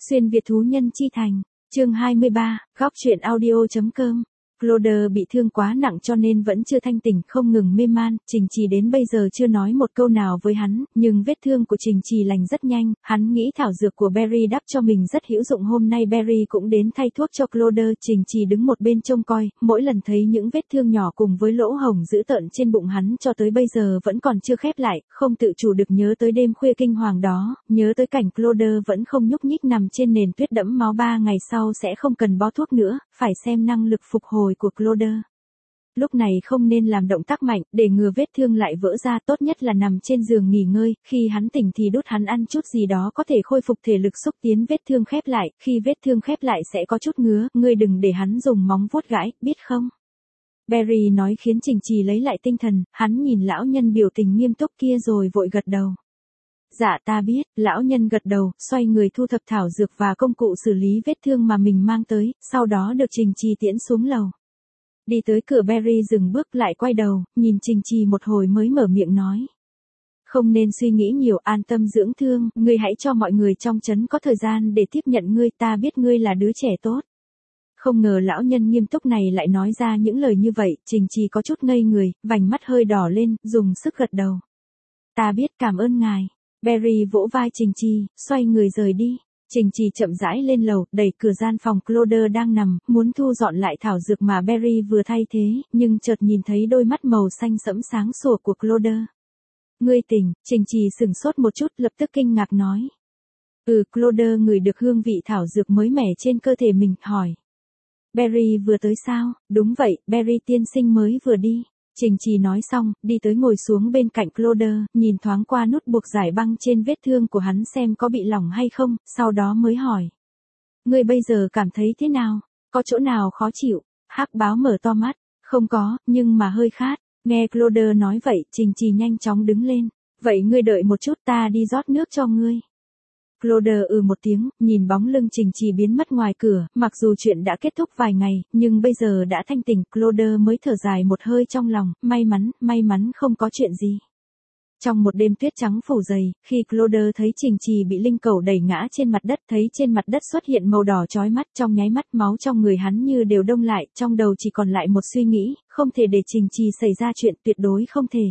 Xuyên Việt thú nhân chi thành, chương 23, góc truyện audio.com. Claude bị thương quá nặng cho nên vẫn chưa thanh tỉnh, không ngừng mê man, Trình Trì đến bây giờ chưa nói một câu nào với hắn, nhưng vết thương của Trình Trì lành rất nhanh, hắn nghĩ thảo dược của Barry đắp cho mình rất hữu dụng. Hôm nay Barry cũng đến thay thuốc cho Claude, Trình Trì đứng một bên trông coi, mỗi lần thấy những vết thương nhỏ cùng với lỗ hổng dữ tợn trên bụng hắn cho tới bây giờ vẫn còn chưa khép lại, không tự chủ được nhớ tới đêm khuya kinh hoàng đó, nhớ tới cảnh Claude vẫn không nhúc nhích nằm trên nền tuyết đẫm máu, 3 ngày sau sẽ không cần bó thuốc nữa, phải xem năng lực phục hồi của Claude. Lúc này không nên làm động tác mạnh, để ngừa vết thương lại vỡ ra, tốt nhất là nằm trên giường nghỉ ngơi, khi hắn tỉnh thì đút hắn ăn chút gì đó có thể khôi phục thể lực, xúc tiến vết thương khép lại, khi vết thương khép lại sẽ có chút ngứa, ngươi đừng để hắn dùng móng vuốt gãi, biết không? Barry nói khiến Trình Trì lấy lại tinh thần, hắn nhìn lão nhân biểu tình nghiêm túc kia rồi vội gật đầu. Dạ ta biết, lão nhân gật đầu, xoay người thu thập thảo dược và công cụ xử lý vết thương mà mình mang tới, sau đó được Trình Trì tiễn xuống lầu. Đi tới cửa, Barry dừng bước lại, quay đầu, nhìn Trình Trì một hồi mới mở miệng nói. Không nên suy nghĩ nhiều, an tâm dưỡng thương, ngươi hãy cho mọi người trong trấn có thời gian để tiếp nhận ngươi, ta biết ngươi là đứa trẻ tốt. Không ngờ lão nhân nghiêm túc này lại nói ra những lời như vậy, Trình Trì có chút ngây người, vành mắt hơi đỏ lên, dùng sức gật đầu. Ta biết, cảm ơn ngài. Barry vỗ vai Trình Trì, xoay người rời đi. Trình Trì chậm rãi lên lầu, đẩy cửa gian phòng Claude đang nằm, muốn thu dọn lại thảo dược mà Barry vừa thay thế, nhưng chợt nhìn thấy đôi mắt màu xanh sẫm sáng sủa của Claude. Ngươi tỉnh, Trình Trì sửng sốt một chút, lập tức kinh ngạc nói. Claude ngửi được hương vị thảo dược mới mẻ trên cơ thể mình, hỏi. Barry vừa tới sao? Đúng vậy, Barry tiên sinh mới vừa đi. Trình Trì nói xong, đi tới ngồi xuống bên cạnh Claude, nhìn thoáng qua nút buộc giải băng trên vết thương của hắn xem có bị lỏng hay không, sau đó mới hỏi. Ngươi bây giờ cảm thấy thế nào? Có chỗ nào khó chịu? Hắc báo mở to mắt. Không có, nhưng mà hơi khát. Nghe Claude nói vậy, Trình Trì nhanh chóng đứng lên. Vậy ngươi đợi một chút, ta đi rót nước cho ngươi. Claude một tiếng, nhìn bóng lưng Trình Trì biến mất ngoài cửa, mặc dù chuyện đã kết thúc vài ngày, nhưng bây giờ đã thanh tỉnh, Claude mới thở dài một hơi trong lòng, may mắn không có chuyện gì. Trong một đêm tuyết trắng phủ dày, khi Claude thấy Trình Trì bị linh cẩu đẩy ngã trên mặt đất, thấy trên mặt đất xuất hiện màu đỏ chói mắt, trong nháy mắt máu trong người hắn như đều đông lại, trong đầu chỉ còn lại một suy nghĩ, không thể để Trình Trì xảy ra chuyện, tuyệt đối không thể.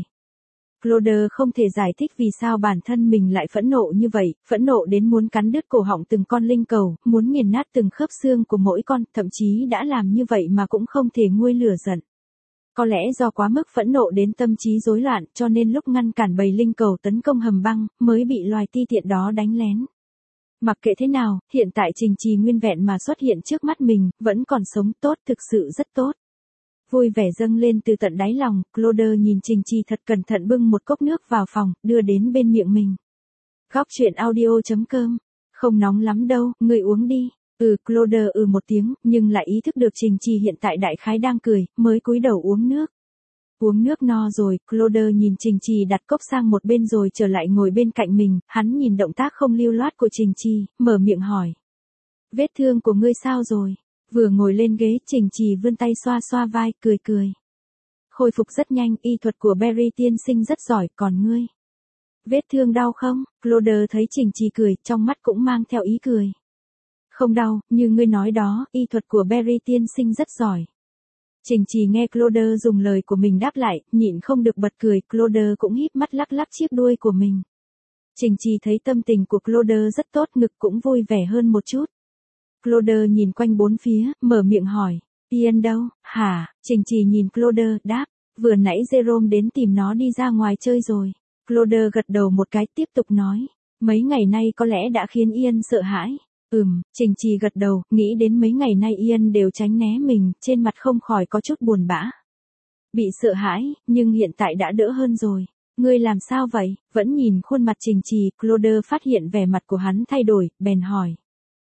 Claude không thể giải thích vì sao bản thân mình lại phẫn nộ như vậy, phẫn nộ đến muốn cắn đứt cổ họng từng con linh cẩu, muốn nghiền nát từng khớp xương của mỗi con, thậm chí đã làm như vậy mà cũng không thể nguôi lửa giận. Có lẽ do quá mức phẫn nộ đến tâm trí rối loạn, cho nên lúc ngăn cản bầy linh cẩu tấn công hầm băng, mới bị loài ti tiện đó đánh lén. Mặc kệ thế nào, hiện tại Trình Trì nguyên vẹn mà xuất hiện trước mắt mình, vẫn còn sống tốt, thực sự rất tốt. Vui vẻ dâng lên từ tận đáy lòng, Claude nhìn Trình Trì thật cẩn thận bưng một cốc nước vào phòng, đưa đến bên miệng mình. Góc truyện audio.com. Không nóng lắm đâu, ngươi uống đi. Claude một tiếng, nhưng lại ý thức được Trình Trì hiện tại đại khái đang cười, mới cúi đầu uống nước. Uống nước no rồi, Claude nhìn Trình Trì đặt cốc sang một bên rồi trở lại ngồi bên cạnh mình, hắn nhìn động tác không lưu loát của Trình Trì, mở miệng hỏi. Vết thương của ngươi sao rồi? Vừa ngồi lên ghế, Trình Trì vươn tay xoa xoa vai, cười. Khôi phục rất nhanh, y thuật của Barry tiên sinh rất giỏi, còn ngươi? Vết thương đau không? Claude thấy Trình Trì cười, trong mắt cũng mang theo ý cười. Không đau, như ngươi nói đó, y thuật của Barry tiên sinh rất giỏi. Trình Trì nghe Claude dùng lời của mình đáp lại, nhịn không được bật cười, Claude cũng híp mắt lắc lắc chiếc đuôi của mình. Trình Trì thấy tâm tình của Claude rất tốt, ngực cũng vui vẻ hơn một chút. Claude nhìn quanh bốn phía, mở miệng hỏi, Ian đâu, hả? Trình Trì nhìn Claude, đáp, vừa nãy Jerome đến tìm nó đi ra ngoài chơi rồi. Claude gật đầu một cái, tiếp tục nói, mấy ngày nay có lẽ đã khiến Ian sợ hãi. Trình Trì gật đầu, nghĩ đến mấy ngày nay Ian đều tránh né mình, trên mặt không khỏi có chút buồn bã. Bị sợ hãi, nhưng hiện tại đã đỡ hơn rồi. Ngươi làm sao vậy? Vẫn nhìn khuôn mặt Trình Trì, Claude phát hiện vẻ mặt của hắn thay đổi, bèn hỏi.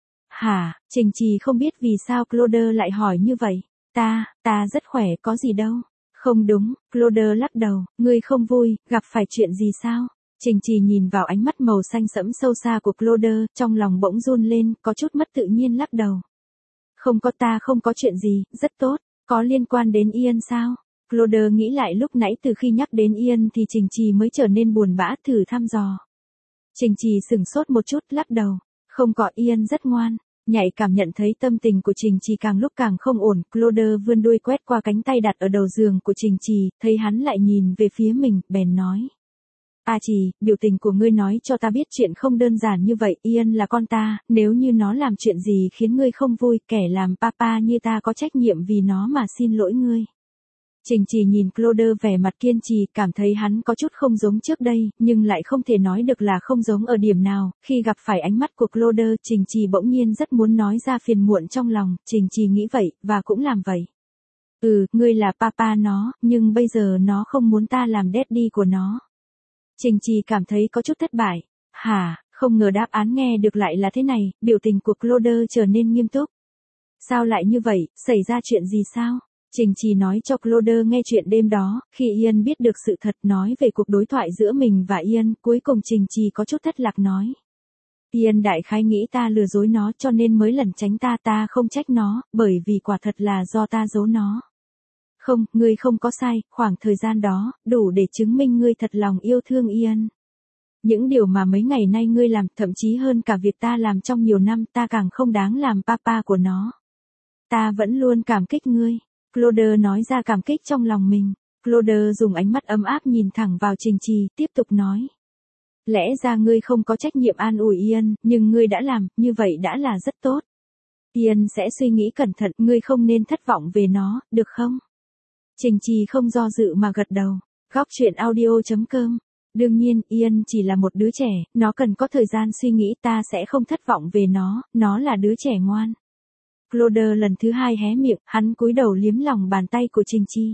Hả? Trình Trì không biết vì sao Claude lại hỏi như vậy. Ta rất khỏe, có gì đâu. Không đúng, Claude lắc đầu, ngươi không vui, gặp phải chuyện gì sao? Trình Trì nhìn vào ánh mắt màu xanh sẫm sâu xa của Claude, trong lòng bỗng run lên, có chút mất tự nhiên lắc đầu. Không có, ta không có chuyện gì, rất tốt, có liên quan đến Ian sao? Claude nghĩ lại lúc nãy từ khi nhắc đến Ian thì Trình Trì mới trở nên buồn bã, thử thăm dò. Trình Trì sửng sốt một chút, lắc đầu. Không có, Ian rất ngoan. Nhạy cảm nhận thấy tâm tình của Trình Trì càng lúc càng không ổn, Claude vươn đuôi quét qua cánh tay đặt ở đầu giường của Trình Trì, thấy hắn lại nhìn về phía mình, bèn nói. Trì, biểu tình của ngươi nói cho ta biết chuyện không đơn giản như vậy, Ian là con ta, nếu như nó làm chuyện gì khiến ngươi không vui, kẻ làm papa như ta có trách nhiệm vì nó mà xin lỗi ngươi. Trình Trì nhìn Claude vẻ mặt kiên trì, cảm thấy hắn có chút không giống trước đây, nhưng lại không thể nói được là không giống ở điểm nào. Khi gặp phải ánh mắt của Claude, Trình Trì bỗng nhiên rất muốn nói ra phiền muộn trong lòng, Trình Trì nghĩ vậy, và cũng làm vậy. Ngươi là papa nó, nhưng bây giờ nó không muốn ta làm daddy của nó. Trình Trì cảm thấy có chút thất bại. Hả, không ngờ đáp án nghe được lại là thế này, biểu tình của Claude trở nên nghiêm túc. Sao lại như vậy, xảy ra chuyện gì sao? Trình Trì nói cho Claude nghe chuyện đêm đó, khi Ian biết được sự thật nói về cuộc đối thoại giữa mình và Ian, cuối cùng Trình Trì có chút thất lạc nói. Ian đại khái nghĩ ta lừa dối nó cho nên mới lẩn tránh ta không trách nó, bởi vì quả thật là do ta giấu nó. Không, ngươi không có sai, khoảng thời gian đó, đủ để chứng minh ngươi thật lòng yêu thương Ian. Những điều mà mấy ngày nay ngươi làm, thậm chí hơn cả việc ta làm trong nhiều năm, ta càng không đáng làm papa của nó. Ta vẫn luôn cảm kích ngươi. Claude nói ra cảm kích trong lòng mình. Claude dùng ánh mắt ấm áp nhìn thẳng vào Trình Trì, tiếp tục nói. Lẽ ra ngươi không có trách nhiệm an ủi Ian, nhưng ngươi đã làm, như vậy đã là rất tốt. Ian sẽ suy nghĩ cẩn thận, ngươi không nên thất vọng về nó, được không? Trình Trì không do dự mà gật đầu. Góc truyện audio.com. Đương nhiên, Ian chỉ là một đứa trẻ, nó cần có thời gian suy nghĩ, ta sẽ không thất vọng về nó là đứa trẻ ngoan. Claude lần thứ hai hé miệng, hắn cúi đầu liếm lòng bàn tay của Trình Trì.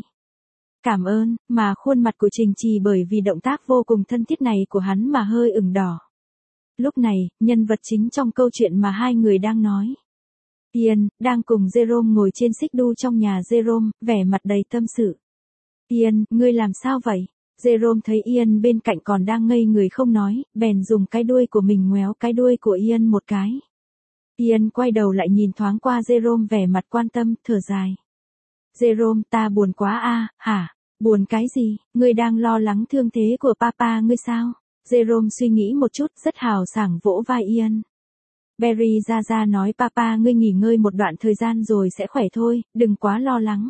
Cảm ơn, mà khuôn mặt của Trình Trì bởi vì động tác vô cùng thân thiết này của hắn mà hơi ửng đỏ. Lúc này, nhân vật chính trong câu chuyện mà hai người đang nói. Ian, đang cùng Jerome ngồi trên xích đu trong nhà Jerome, vẻ mặt đầy tâm sự. Ian, ngươi làm sao vậy? Jerome thấy Ian bên cạnh còn đang ngây người không nói, bèn dùng cái đuôi của mình ngoéo cái đuôi của Ian một cái. Ian quay đầu lại nhìn thoáng qua Jerome vẻ mặt quan tâm, thở dài. Jerome, ta buồn quá hả? Buồn cái gì? Ngươi đang lo lắng thương thế của papa ngươi sao? Jerome suy nghĩ một chút, rất hào sảng vỗ vai Ian. Barry ra nói papa ngươi nghỉ ngơi một đoạn thời gian rồi sẽ khỏe thôi, đừng quá lo lắng.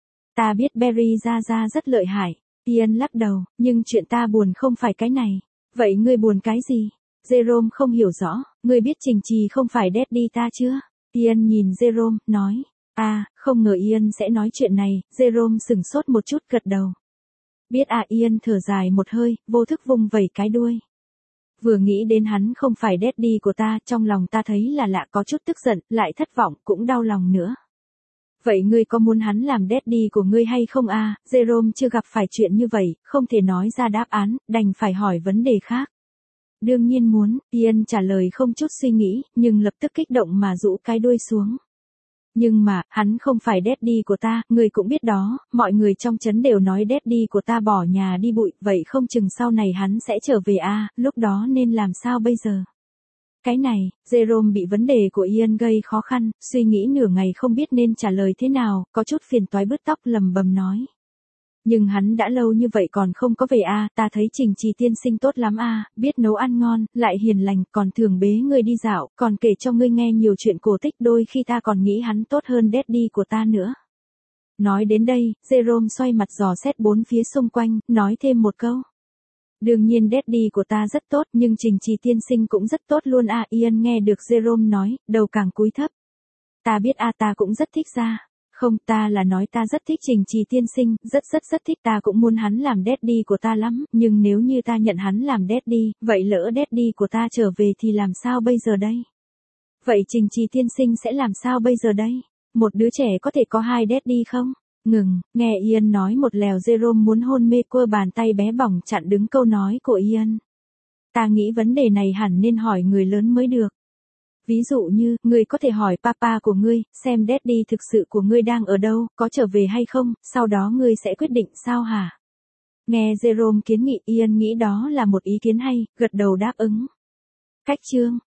Ta biết Barry ra rất lợi hại. Ian lắc đầu, nhưng chuyện ta buồn không phải cái này. Vậy ngươi buồn cái gì? Jerome không hiểu rõ, ngươi biết Trình Trì không phải daddy ta chưa? Ian nhìn Jerome, nói. Không ngờ Ian sẽ nói chuyện này, Jerome sửng sốt một chút gật đầu. Biết Ian thở dài một hơi, vô thức vung vẩy cái đuôi. Vừa nghĩ đến hắn không phải daddy của ta, trong lòng ta thấy là lạ, có chút tức giận, lại thất vọng, cũng đau lòng nữa. Vậy ngươi có muốn hắn làm daddy của ngươi hay không Jerome chưa gặp phải chuyện như vậy, không thể nói ra đáp án, đành phải hỏi vấn đề khác. Đương nhiên muốn, Ian trả lời không chút suy nghĩ, nhưng lập tức kích động mà rũ cái đuôi xuống. Nhưng mà, hắn không phải daddy của ta, người cũng biết đó, mọi người trong trấn đều nói daddy của ta bỏ nhà đi bụi, vậy không chừng sau này hắn sẽ trở về lúc đó nên làm sao bây giờ? Cái này, Jerome bị vấn đề của Ian gây khó khăn, suy nghĩ nửa ngày không biết nên trả lời thế nào, có chút phiền toái bứt tóc lầm bầm nói. Nhưng hắn đã lâu như vậy còn không có về ta thấy Trình Trì tiên sinh tốt lắm biết nấu ăn ngon, lại hiền lành, còn thường bế ngươi đi dạo, còn kể cho ngươi nghe nhiều chuyện cổ tích, đôi khi ta còn nghĩ hắn tốt hơn daddy của ta nữa. Nói đến đây, Jerome xoay mặt dò xét bốn phía xung quanh, nói thêm một câu. Đương nhiên daddy của ta rất tốt, nhưng Trình Trì tiên sinh cũng rất tốt luôn Ian nghe được Jerome nói, đầu càng cúi thấp. Ta biết ta cũng rất thích ra. Không, ta là nói ta rất thích Trình Trì tiên sinh, rất thích, ta cũng muốn hắn làm daddy của ta lắm, nhưng nếu như ta nhận hắn làm daddy, vậy lỡ daddy của ta trở về thì làm sao bây giờ đây? Vậy Trình Trì tiên sinh sẽ làm sao bây giờ đây? Một đứa trẻ có thể có hai daddy không? Ngừng, nghe Ian nói một lèo, Jerome muốn hôn mê quơ bàn tay bé bỏng chặn đứng câu nói của Ian. Ta nghĩ vấn đề này hẳn nên hỏi người lớn mới được. Ví dụ như, ngươi có thể hỏi papa của ngươi, xem daddy thực sự của ngươi đang ở đâu, có trở về hay không, sau đó ngươi sẽ quyết định sao hả? Nghe Jerome kiến nghị, Ian nghĩ đó là một ý kiến hay, gật đầu đáp ứng. Cách chương